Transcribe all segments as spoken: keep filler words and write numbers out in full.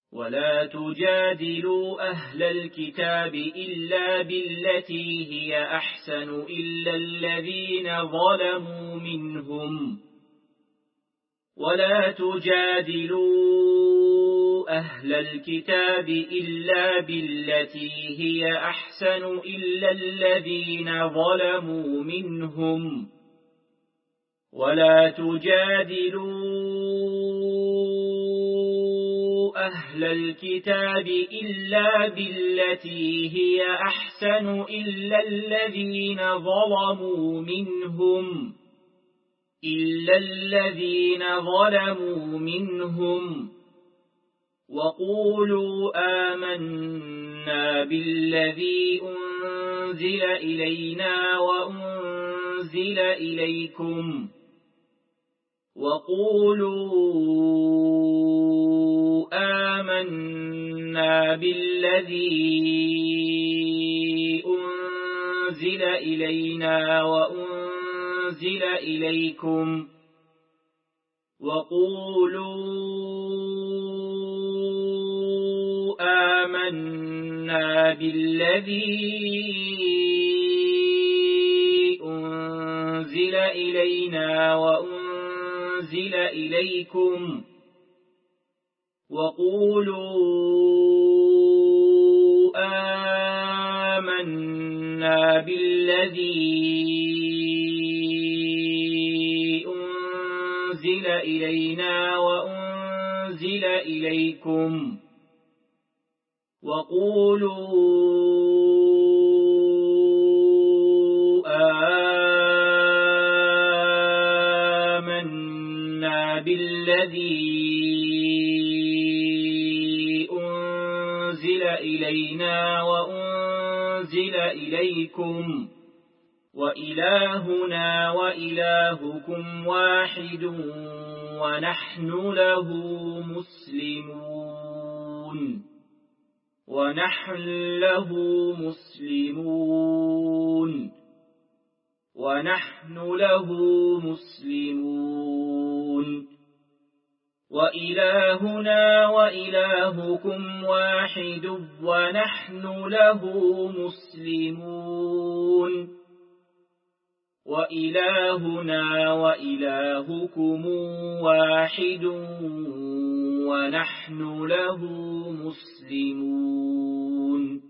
ولا تجادلوا أهل الكتاب إلا بالتي هي أحسن إلا الذين ظلموا منهم ولا تجادلوا أهل الكتاب إلا بالتي هي أحسن إلا الذين ظلموا منهم ولا تجادلوا أهل الكتاب إلا بالتي هي أحسن إلا الذين ظلموا منهم إلا الذين ظلموا منهم وقولوا آمنا بالذي أنزل إلينا وأنزل إليكم وقولوا آمنا بالذي أنزل إلينا وأنزل إليكم وقولوا آمنا بالذي أنزل إلينا وأنزل إليكم وقولوا آمنا بالذي أنزل إلينا وأنزل إليكم وقولوا آمنا بالذي أنزل إلينا وأنزل إليكم وإلهنا وإلهكم واحد ونحن له مسلمون ونحن له مسلمون ونحن له مسلمون وإلهنا وإلهكم واحد ونحن له مسلمون وإلهنا وإلهكم واحد ونحن له مسلمون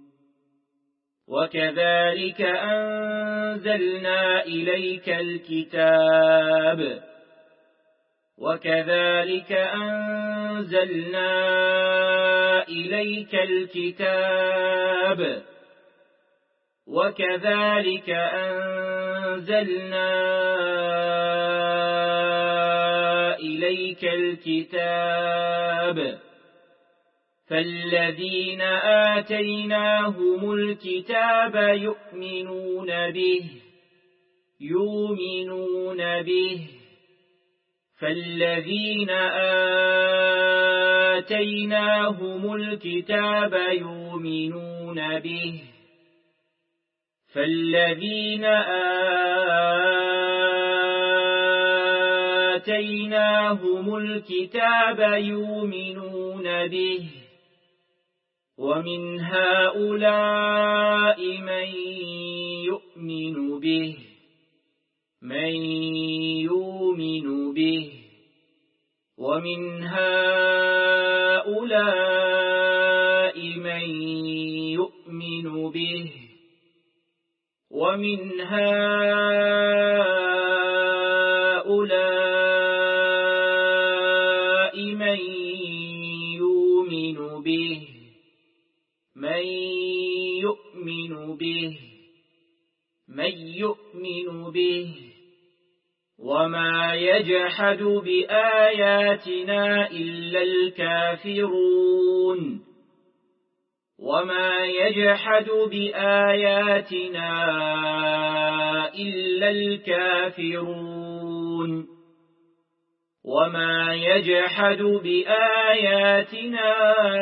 وكذلك أنزلنا إليك الكتاب وكذلك أنزلنا إليك الكتاب وكذلك أنزلنا إليك الكتاب فالذين آتيناهم الكتاب يؤمنون به يؤمنون به فالذين آتيناهم الكتاب يؤمنون به فالذين آتيناهم الكتاب يؤمنون به ومن هؤلاء من يؤمن به من يؤمن به ومن هؤلاء من يؤمن به ومن هؤلاء من يؤمن به من يؤمن به من يؤمن به وما يجحد بآياتنا إلا الكافرون وما يجحد بآياتنا إلا الكافرون وما يجحد بآياتنا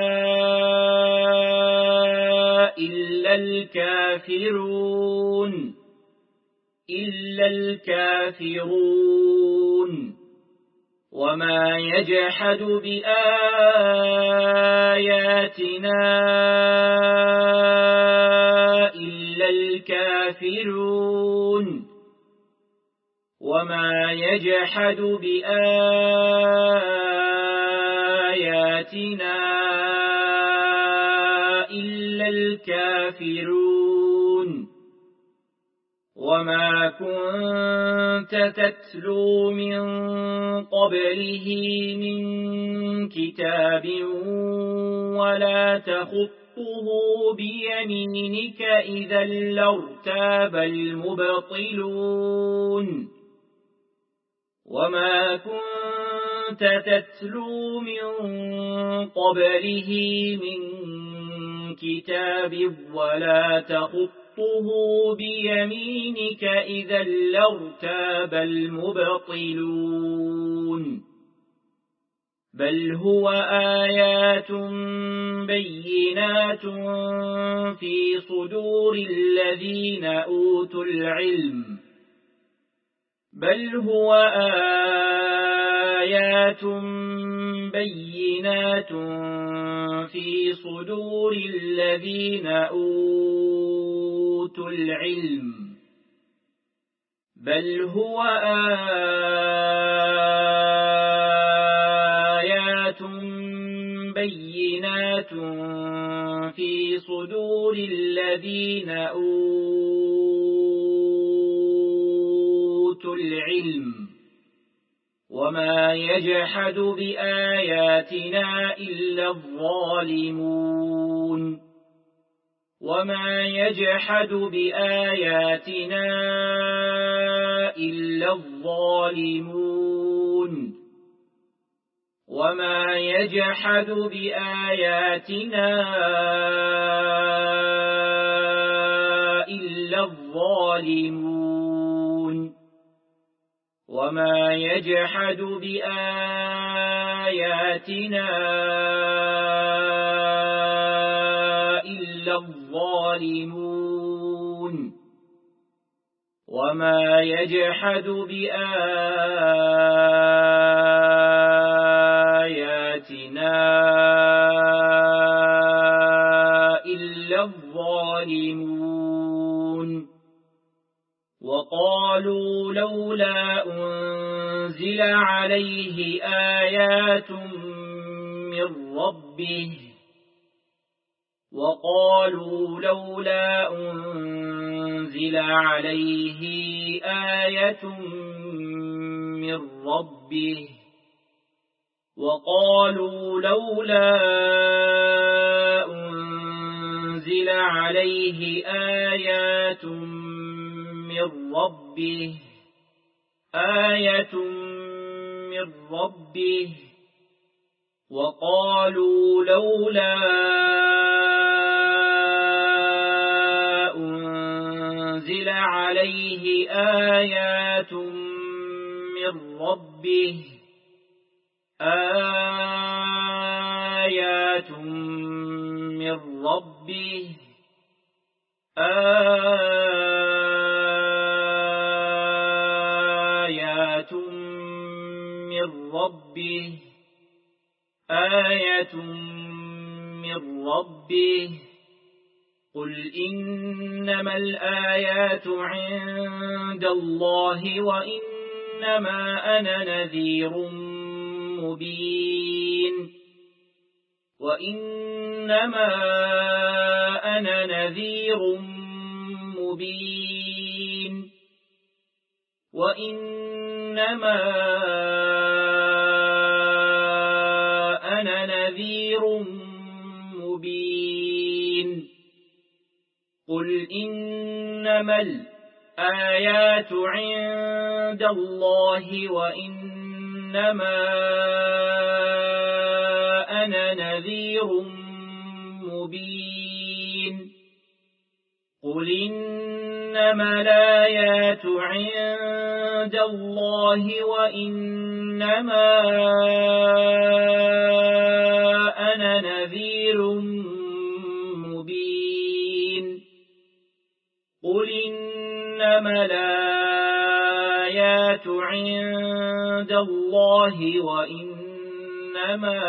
إلا الكافرون إلا الكافرون وما يجحد بآياتنا إلا الكافرون وما يجحد بآياتنا إلا الكافرون وما كنت تتلو من قبله من كتاب ولا تخطه بيمينك إذا لارتاب المبطلون وما كنت تتلو من قبله من كتاب ولا تخطه بيمينك إذا لارتاب المبطلون بل هو آيات بينات في صدور الذين أوتوا العلم بل هو آيات بينات في صدور الذين أوتوا العلم بل هو آيات بينات في صدور الذين أوتوا العلم وما يجحد بآياتنا إلا الظالمون وما يجحد بآياتنا إلا الظالمون وما يجحد بآياتنا إلا الظالمون وما يجحد بآياتنا إلا الظالمون وما يجحد بآياتنا إلا الظالمون وقالوا لولا أنزل عليه آيات من ربه وقالوا لولا أنزل عليه آية من ربه وقالوا لولا أنزل عليه آيات من ربه آية من ربه وقالوا لولا أنزل عليه آيات من ربه آيات من ربه آيات من ربه آية من ربه قل إنما الآيات عند الله وإنما أنا نذير مبين وإنما أنا نذير مبين وإنما أنا نذير مبين قل إنما الآيات عند الله وإنما أنا نذير مبين قل إنما الآيات عند الله وإنما أنا نذير مبين قل إنما الآيات عند الله وإنما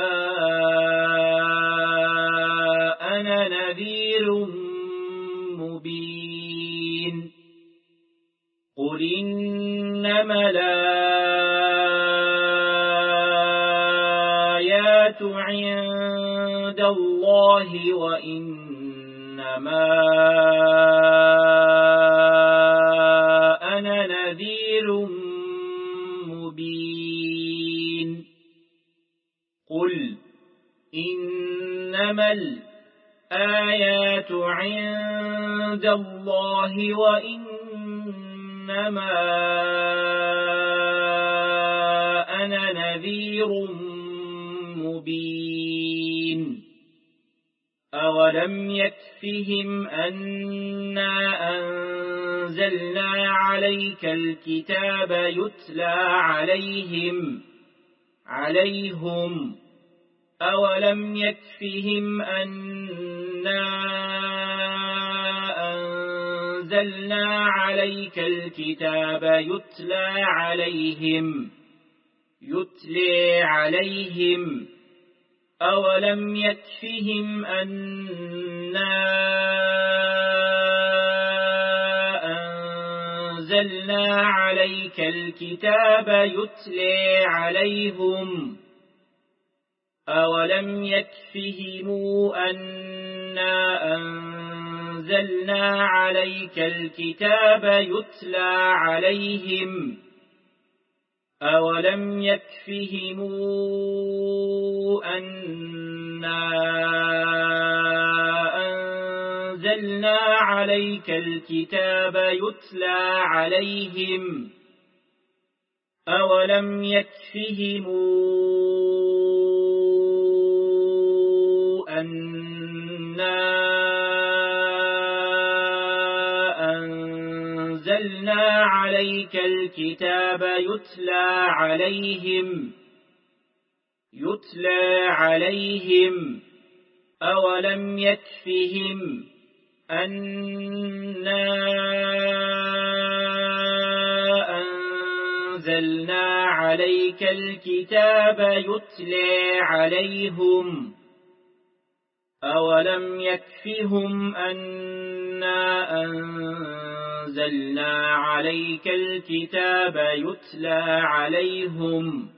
أنا نذير مبين قل إنما الآيات عند الله وإنما أنا نذير مبين قل إنما الآيات عند الله وإنما أنا نذير مبين أولم يكفهم أنا أنزلنا عليك الكتاب يتلى عليهم عليهم أولم يكفهم أنا أنزلنا عليك الكتاب يتلى عليهم يتلى عليهم أولم يكفهم أنا أنزلنا عليك الكتاب يتلى عليهم أولم يكفهم أنا أنزلنا عليك الكتاب يتلى عليهم أولم يكفهم أنا أنزلنا عليك الكتاب يتلى عليهم أولم يكفهم أنا أنزلنا عليك الكتاب يتلى عليهم يتلى عليهم أولم يكفهم أنا أنزلنا عليك الكتاب يتلى عليهم أولم يكفهم أنا أنزلنا عليك الكتاب يتلى عليهم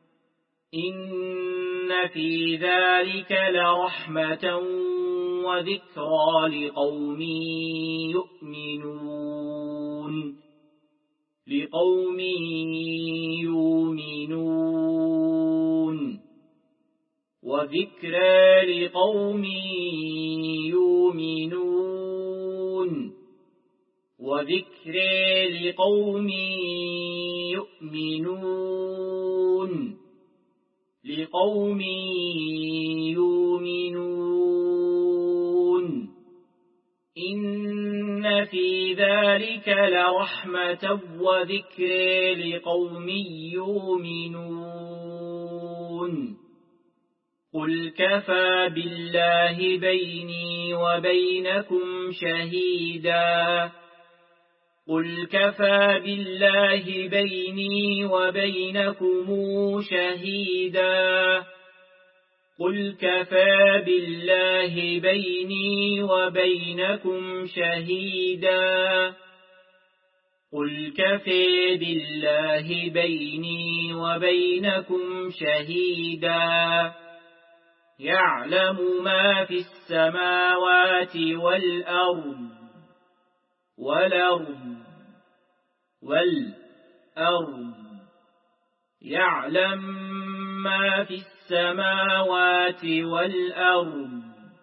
إن في ذلك لرحمة وذكرى لقوم يؤمنون لقوم يؤمنون وذكرى لقوم يؤمنون وذكرى لقوم يؤمنون لقوم يؤمنون إن في ذلك لرحمة وذكرى لقوم يؤمنون قل كفى بالله بيني وبينكم شهيدا قل كفى بالله بيني وبينكم شهيدا قل كفى بالله بيني وبينكم شهيدا قل كفى بالله بيني وبينكم شهيدا يعلم ما في السماوات والأرض والأرض والأرض يعلم ما في السماوات والأرض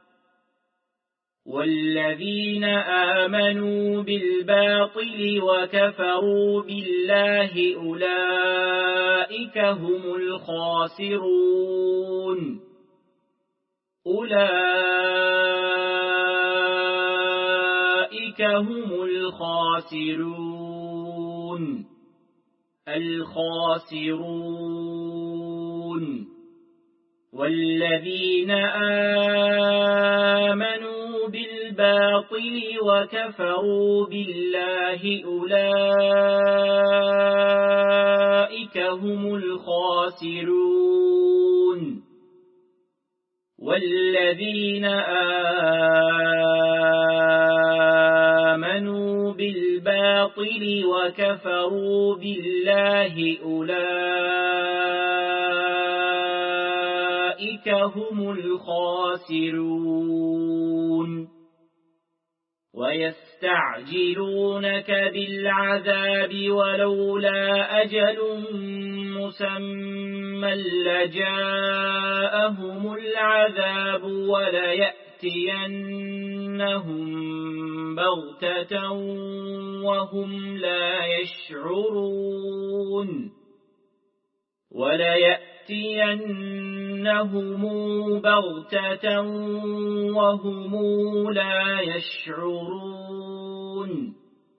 والذين آمنوا بالباطل وكفروا بالله أولئك هم الخاسرون أولئك هم الخاسرون الخاسرون والذين آمنوا بالباطل بالباطل وكفروا بالله أولئك هم الخاسرون والذين آمنوا بالباطل وكفروا بالله أولئك هم الخاسرون ويستعجلونك بالعذاب ولولا أجل مسمى لجاءهم العذاب وليأتينهم بغتة وهم لا يشعرون وليأتينهم بغتة وهم لا يشعرون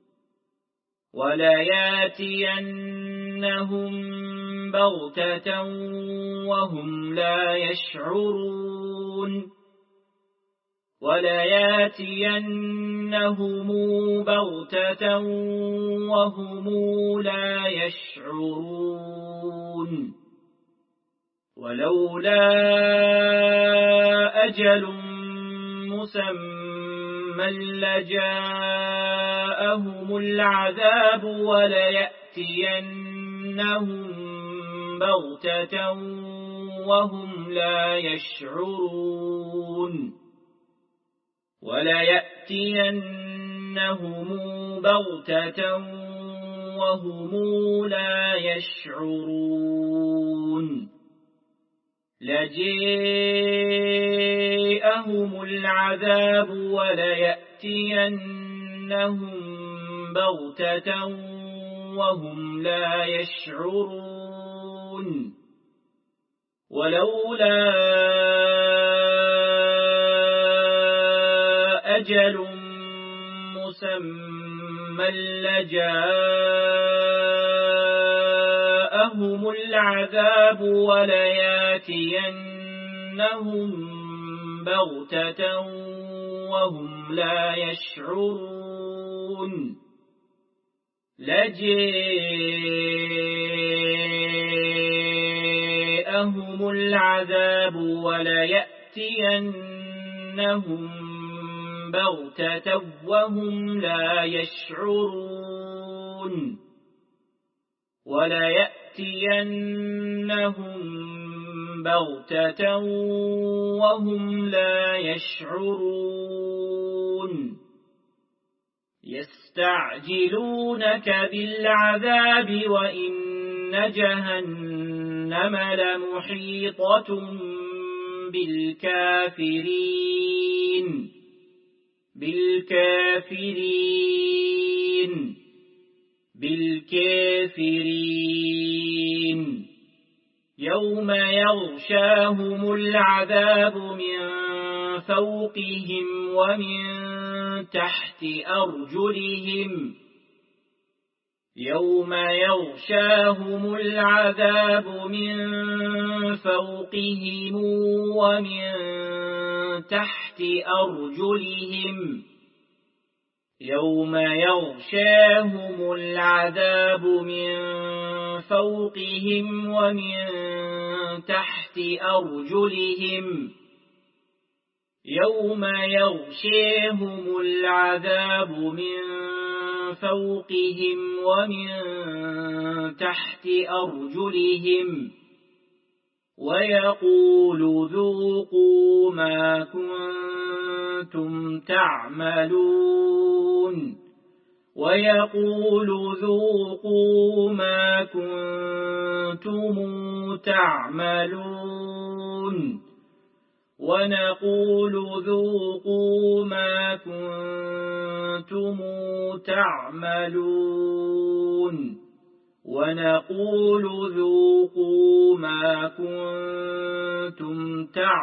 وليأتينهم بغتة وهم لا يشعرون وليأتينهم بغتة وهم لا يشعرون ولولا أجل مسمى لجاءهم العذاب وليأتينهم بغتة وهم لا يشعرون وليأتينهم بغتة وهم لا يشعرون لجاءهم العذاب وليأتينهم بغتة وهم لا يشعرون ولولا أجل مسمى لجاءهم العذاب وليأتينهم بغتة وهم لا يشعرون لجاءهم العذاب وليأتينهم بغتة وهم لا يشعرون وليأتينهم بغتة وهم لا يشعرون يستعجلونك بالعذاب وإن جهنم لمحيطة بالكافرين بالكافرين بالكافرين يوم يغشاهم العذاب من فوقهم ومن تحت أرجلهم يوم يغشاهم العذاب من فوقهم ومن تحت أرجلهم يوم يغشاهم العذاب من فوقهم ومن تحت أرجلهم يوم يغشاهم العذاب من فوقهم ومن تحت أرجلهم ويقول ذوقوا ما كنتم تعملون ويقول ذوقوا ما كنتم تعملون ونقول ذوقوا ما كنتم تعملون ونقول ذوقوا ما كنتم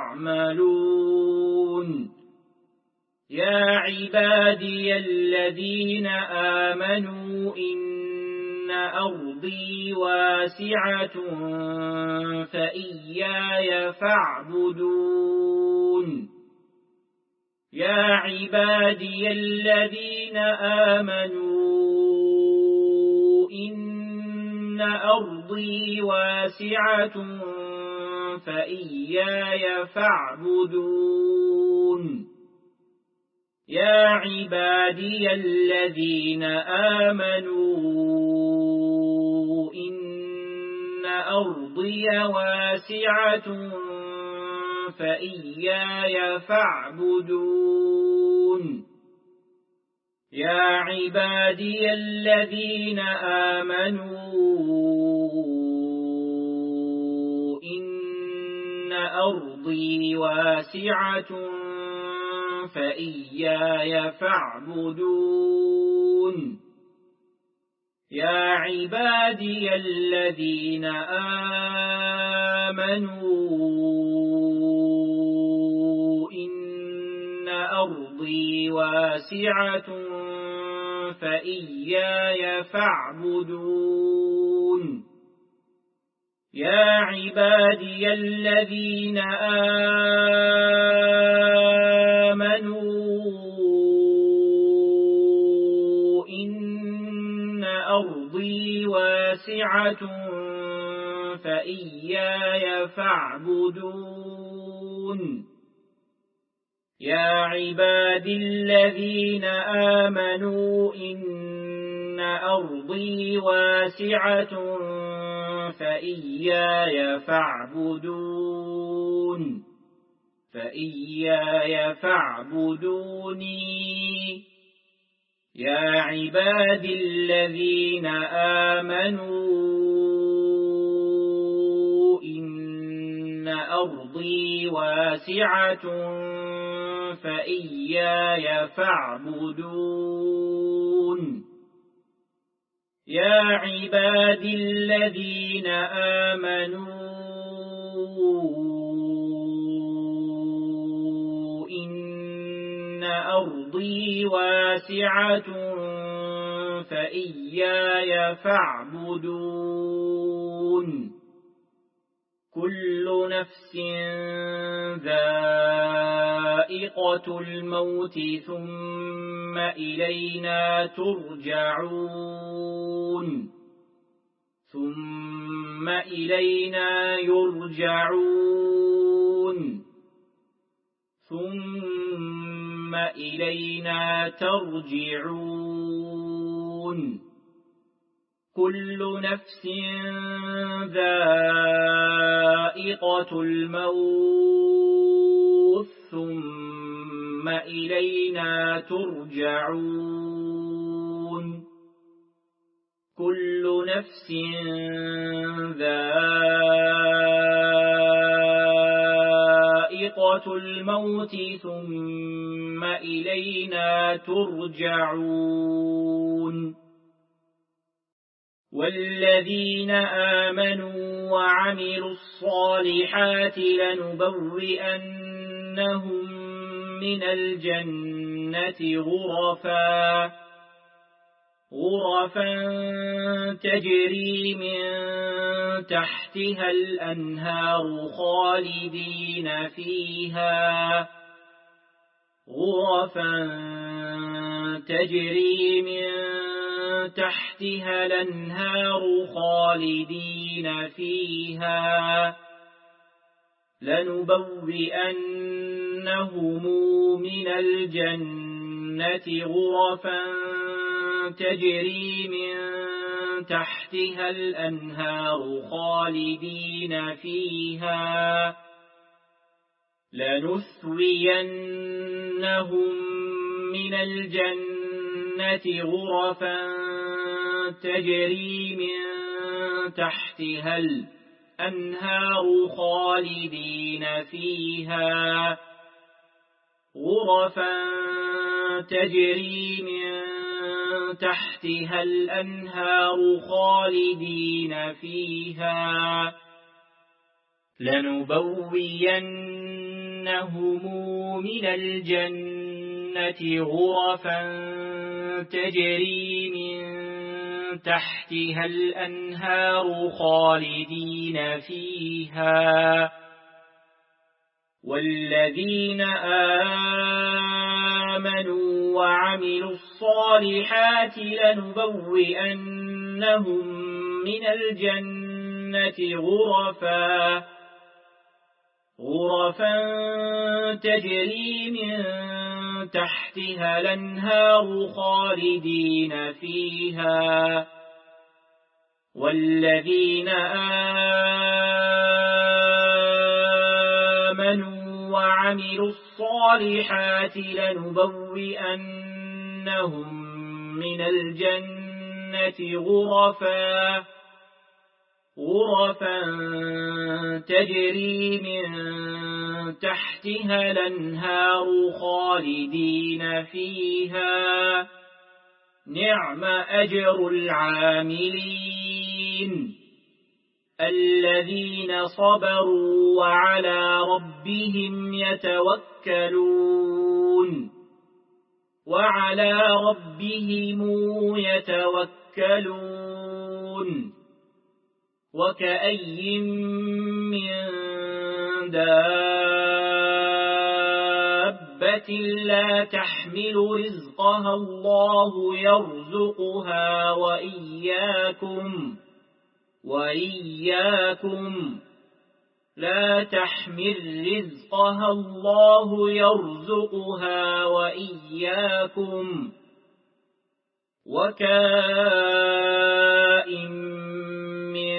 تعملون يا عبادي الذين آمنوا إن أرضي واسعة فإياي فاعبدون يا عبادي الذين آمنوا إن أرضي واسعة فإياي فاعبدون يا عبادي الذين آمنوا إن أرضي واسعة فإياي فاعبدون يا عبادي الذين آمنوا إن أرضي واسعة فإياي فاعبدون يا عبادي الذين آمنوا إن أرضي واسعة فإياي فاعبدون يا عبادي الذين آمنوا إن أرضي واسعة فإياي فاعبدون يا عبادي الذين آمنوا إن أرضي واسعة فإياي فاعبدون فإياي فاعبدوني يا عبادي الذين آمنوا إن أرضي واسعة فإياي فاعبدون يا عبادي الذين آمنوا إن أرضي واسعة فإياي فاعبدون كل نفس ذائقة الموت ثم إلينا ترجعون ثم إلينا يرجعون ثم إلينا ترجعون كل نفس ذائقة الموت ثم إلينا ترجعون كل نفس ذائقة الموت ثم إلينا ترجعون والذين آمنوا وعملوا الصالحات لنبوئنهم من الجنة غرفا غرفا تجري من تحتها الأنهار خالدين فيها غرفا تجري من تحتها الأنهار خالدين فيها لنبوئنهم من الجنة غرفا تجري من تحتها الأنهار خالدين فيها لنثوينهم من الجنة غرفا تجري من تحتها الأنهار خالدين فيها غرفا تجري من تحتها الأنهار خالدين فيها لنبوينهم من الجنة غرفا تجري من تحتها الأنهار خالدين فيها والذين آمنوا وعملوا الصالحات لنبوئنهم من الجنة غرفا غرفا تجري من تحتها الأنهار خالدين فيها والذين آمنوا وعملوا الصالحات لنبوئنهم من الجنة غرفا غرفا تجري من تحتها الأنهار خالدين فيها نعم أجر العاملين الذين صبروا وعلى ربهم يتوكلون وعلى ربهم يتوكلون وكأي من دابة لا تحمل رزقها الله يرزقها وإياكم وإياكم لا تحمل رزقها الله يرزقها وإياكم وكائن من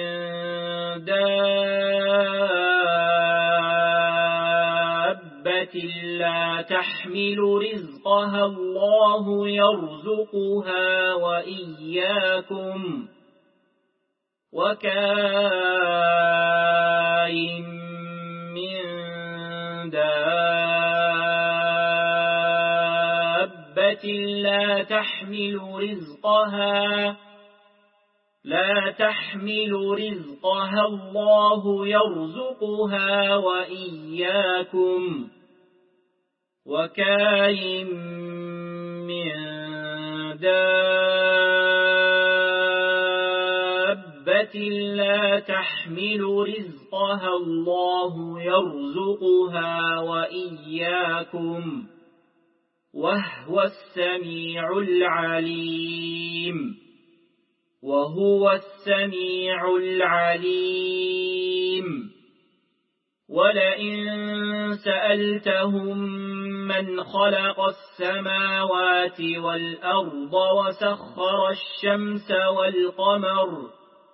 دابة لا تحمل رزقها الله يرزقها وإياكم وكائن من دابة لا تحمل رزقها لا تحمل رزقها الله يرزقها وإياكم وكائن من دابة لا تحمل رزقها الله يرزقها وإياكم وهو السميع العليم وهو السميع العليم ولئن سألتهم من خلق السماوات والأرض وسخر الشمس والقمر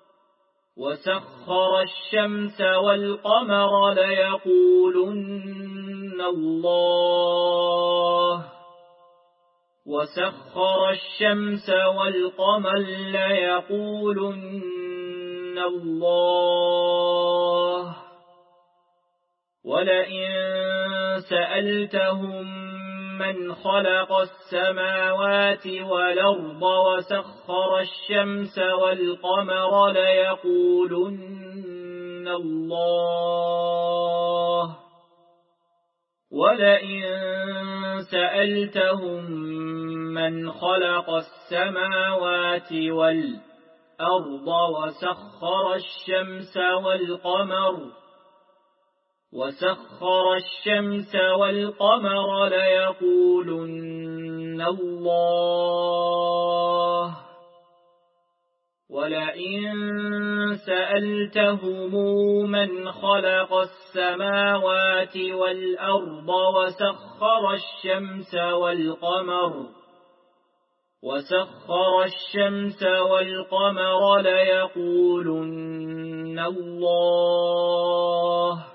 وسخر الشمس والقمر ليقولن الله وسخر الشمس والقمر ليقولن الله ولئن سألتهم من خلق السماوات والأرض وسخر الشمس والقمر ليقولن الله ولئن سألتهم من خلق السماوات والأرض وسخر الشمس والقمر وسخر الشمس والقمر ليقولن الله ولئن سألتهم من خلق السماوات والأرض وسخر الشمس والقمر وسخر الشمس والقمر ليقولن الله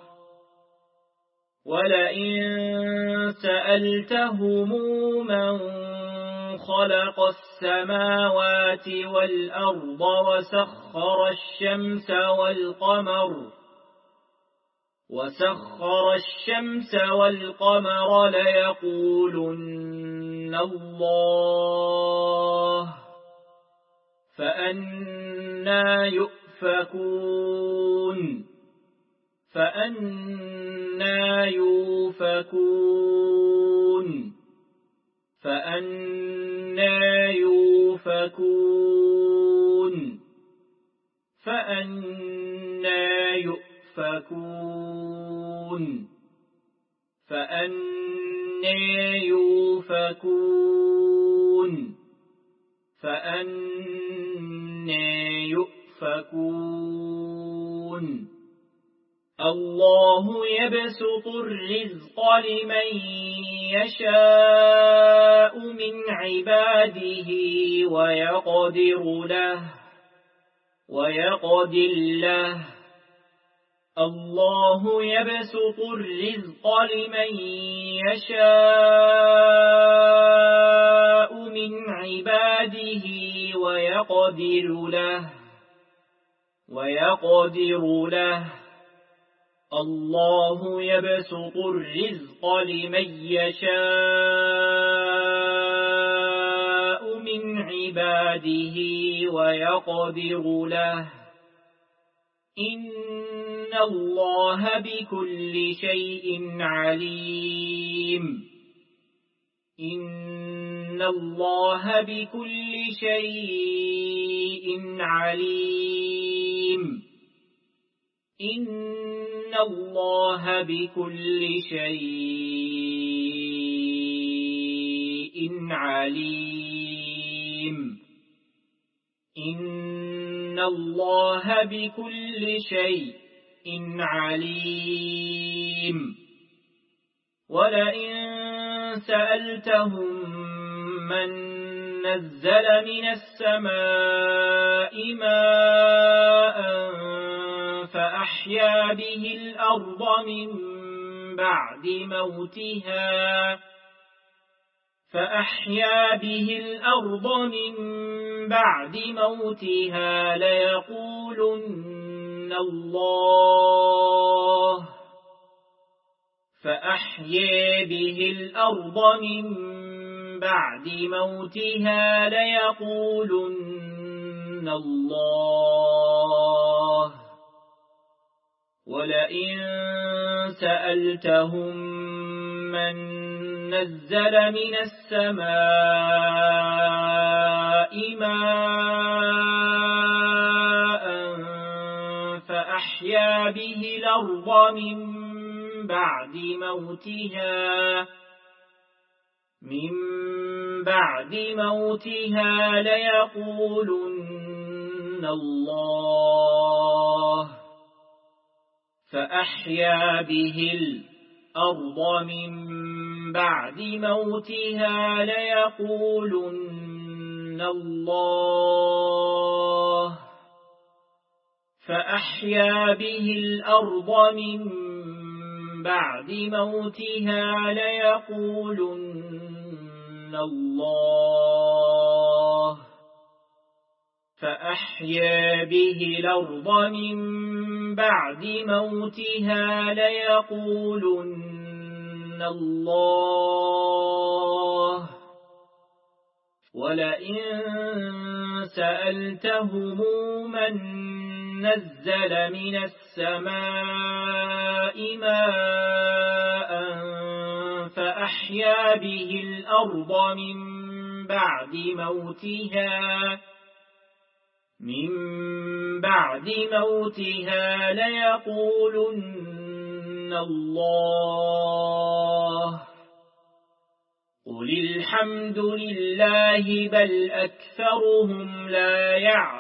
ولئن سألتهم من خلق السماوات والأرض وسخر الشمس والقمر وسخر الشمس والقمر ليقولن الله فأنى يؤفكون فأنى يؤفكون فأنى يؤفكون فأنى يؤفكون فأنى يُؤْفَكُونَ فَأَنَّىٰ يُؤْفَكُونَ الله يبسط الرزق لمن يشاء من عباده ويقدر له ويقدر له الله يبسط الرزق لمن يشاء من عباده ويقدر له ويقدر له الله يبسط الرزق لمن يشاء من عباده ويقدر له إن الله بكل شيء عليم إن الله بكل شيء عليم إن الله بكل شيء عليم إن الله بكل شيء عليم ولئن سألتهم من نزل من السماء ماء فأحيا به الأرض من بعد موتها فأحيا به الأرض من بعد موتها ليقولن الله فأحيا به الأرض من بعد موتها ليقولن الله ولئن سألتهم من نزل من السماء ماء فأحيا به الأرض من بعد موتها من بعد موتها ليقولن الله فأحيا به الأرض من بعد موتها ليقولن الله فأحيا به الأرض من بعد موتها ليقولن الله فأحيا به الأرض من بعد موتها ليقولن الله ولئن سألتهم من نزل من السماء ماء فأحيا به الأرض من بعد موتها من بعد موتها ليقولن الله قل الحمد لله بل أكثرهم لا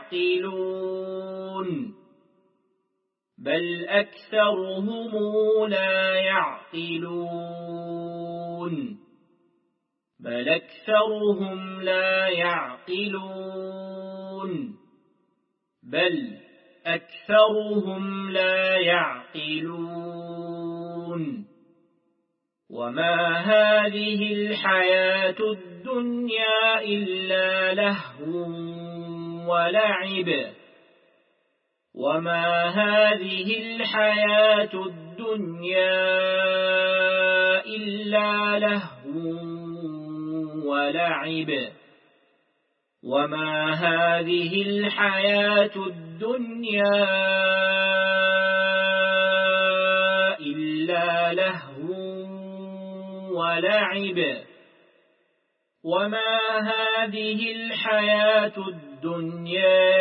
يعقلون بل أكثرهم لا يعقلون بل أكثرهم لا يعقلون بل أكثرهم لا يعقلون وما هذه الحياة الدنيا إلا لهو ولعب وما هذه الحياة الدنيا إلا لهو ولعب وما هذه الحياة الدنيا إلا لهو ولعب وما هذه الحياة الدنيا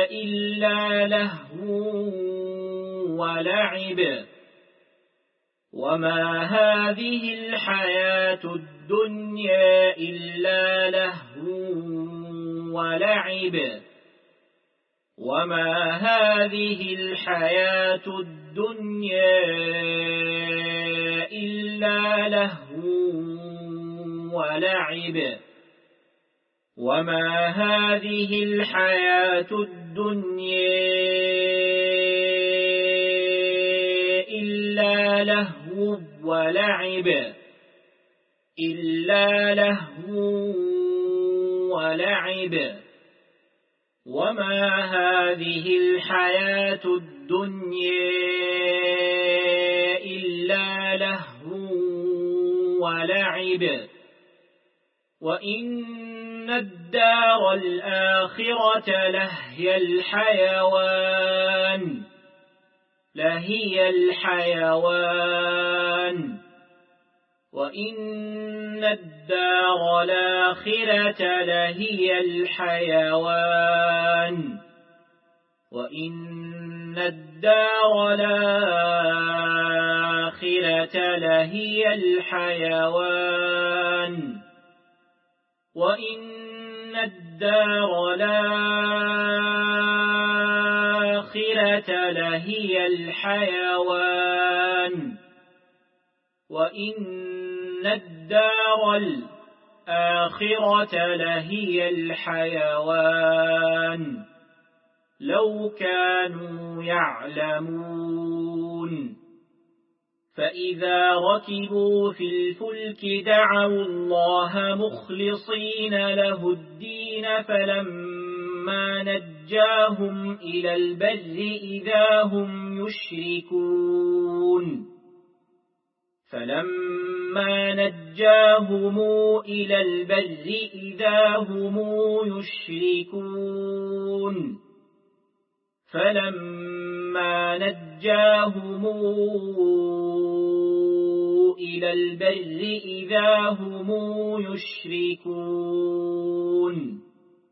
إلا لهو ولعب وما هذه الحياة الدنيا إلا لهو ولعب وما هذه الحياة الدنيا إلا لهو ولعب وما هذه الحياة الدنيا إلا لهو ولعب إلا لهو ولعب وما هذه الحياة الدنيا إلا لهو ولعب وإن الدار الآخرة لهي الحيوان لهي الحيوان وإن الدار الآخرة لهي الحيوان وإن الدار الآخرة لهي الحيوان وإن الدار الآخرة لهي الحيوان وإن الدار الآخرة لهي الحيوان لو كانوا يعلمون فإذا ركبوا في الفلك دعوا الله مخلصين له الدين فلما نجاهم إلى البر إذا هم يشركون فلما نجاهم إلى البر إذا هم يشركون فلما نجاهم إلى البر إذا هم يشركون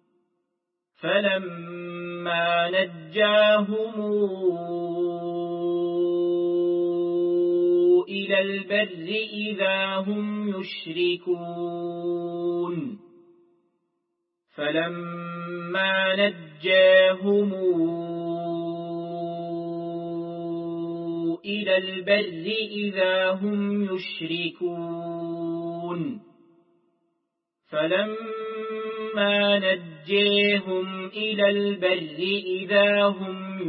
فلما نجاهم إلى البر إذا هم يشركون فلما نجاهم إلى البر إذا هم يشركون فلما نجاهم إلى البر إذا هم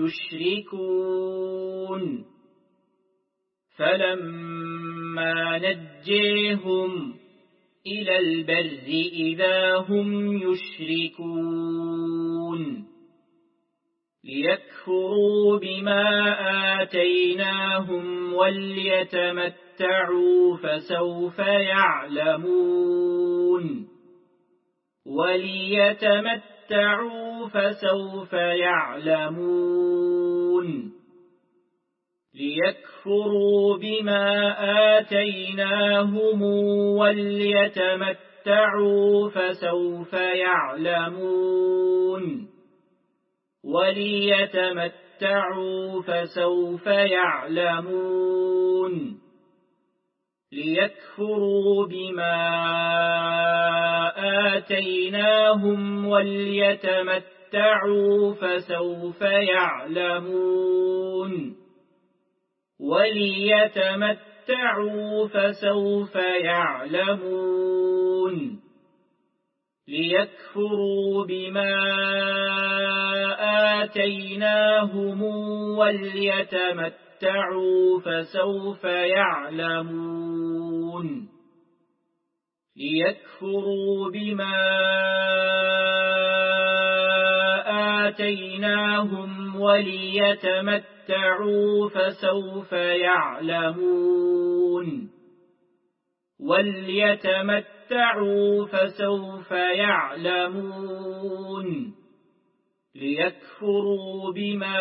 يشركون فلما نجاهم إلى البر إذا هم يشركون ليكفروا بما آتيناهم وليتمتعوا فسوف يعلمون وليتمتعوا فسوف يعلمون ليكفروا بما آتيناهم وليتمتعوا فسوف يعلمون وليتمتعوا فسوف يعلمون ليكفروا بما آتيناهم وليتمتعوا فسوف يعلمون وليتمتعوا فسوف يعلمون ليكفروا بما آتيناهم وليتمتعوا فسوف يعلمون ليكفروا بما آتيناهم وليتمتعوا فسوف يعلمون وليتمتعوا فسوف يعلمون ليكفروا بما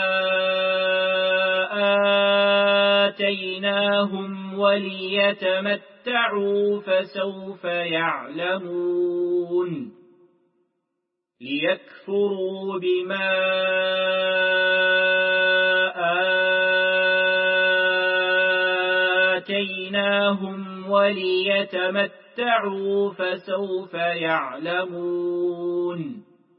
آتيناهم وليتمتعوا فسوف يعلمون ليكفروا بما آتيناهم وليتمتعوا فسوف يعلمون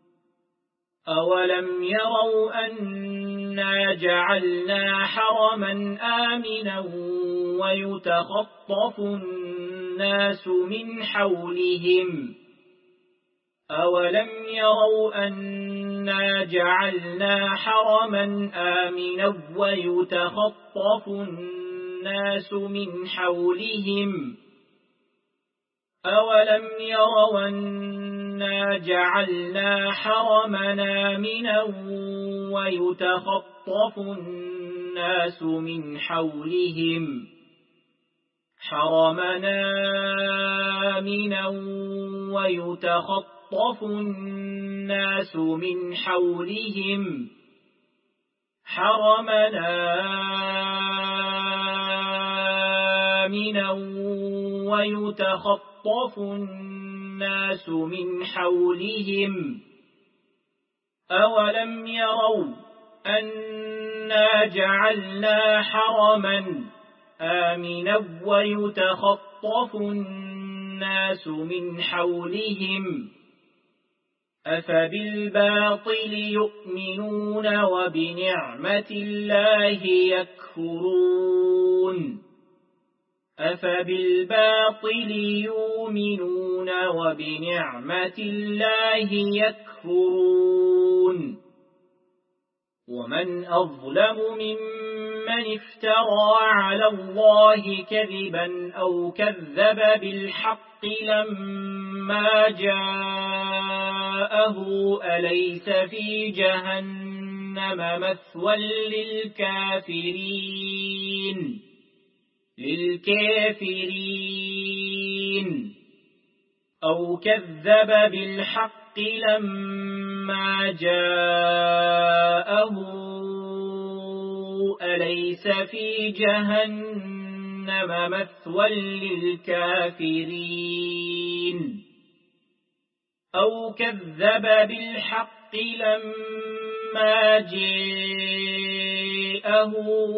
أولم يروا أنا جعلنا حرما آمنا ويتخطف الناس من حولهم أولم يروا أنا جعلنا حرما آمنا ويتخطف الناس من حولهم أولم يروا أنا جعلنا حرما آمنا ويتخطف الناس من حولهم حرما آمنا ويتخطف الناس من حولهم حرما آمنا ويتخطف الناس من حولهم أولم يروا أنا جعلنا حرما آمنا ويتخطف الناس من حولهم أفبالباطل يؤمنون وبنعمة الله يكفرون أفبالباطل يؤمنون وبنعمة الله يكفرون ومن أظلم ممن افترى على الله كذبا أو كذب بالحق لما جاءه أليس في جهنم مثوى للكافرين للكافرين أو كذب بالحق لما جاءه أليس في جهنم مثوى للكافرين أو كذب بالحق لما جاءه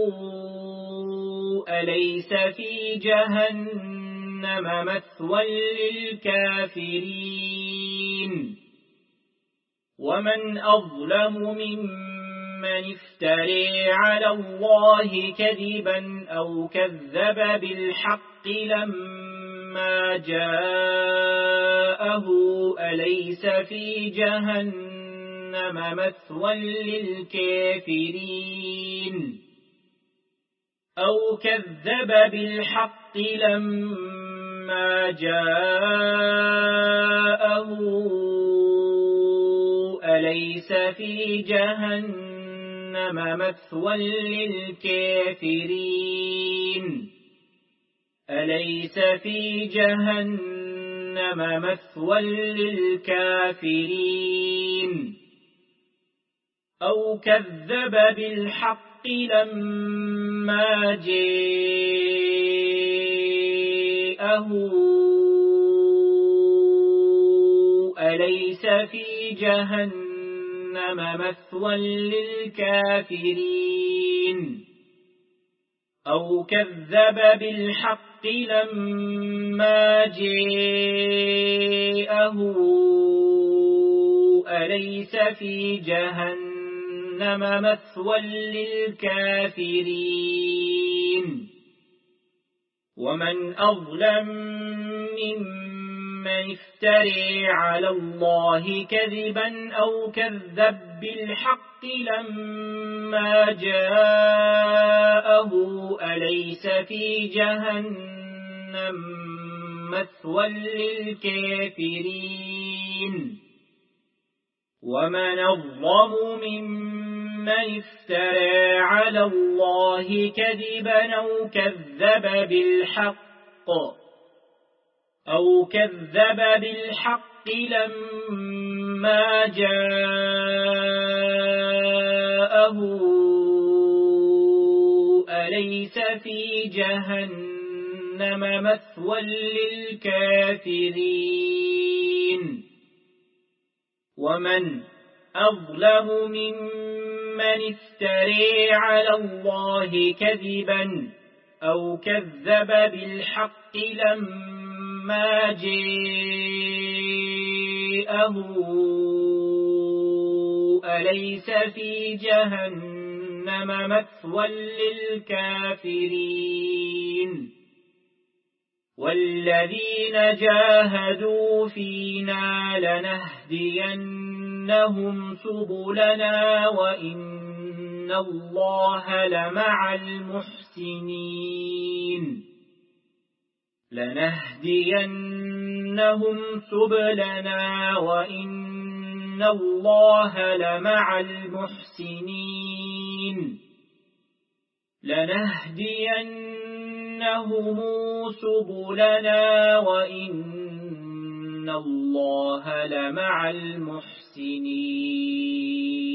أليس في جهنم مثوى للكافرين ومن أظلم ممن افترى على الله كذبا أو كذب بالحق لما جاءه أليس في جهنم مثوى للكافرين أو كذب بالحق لما جاءه أليس في جهنم مثوى للكافرين أليس في جهنم مثوى للكافرين أو كذب بالحق لما جاءه أليس في جهنم مثوى للكافرين أو كذب بالحق لما جاءه أليس في جهنم مثوى للكافرين ومن أظلم ممن افترى على الله كذبا أو كذب بالحق لما جاءه أليس في جهنم مثوى للكافرين ومن أظلم ممن افترى على الله كذبا أو كذب بالحق أو كذب بالحق لما جاءه أليس في جهنم مثوى للكافرين ومن أظلم ممن افترى على الله كذبا أو كذب بالحق لما جاءه أليس في جهنم مثوى للكافرين والذين جاهدوا فينا لنهدينهم سبلنا وإن الله لمع المحسنين لنهدينهم سبلنا وإن الله لمع المحسنين لنهدينهم سبلنا وإن الله لمع المحسنين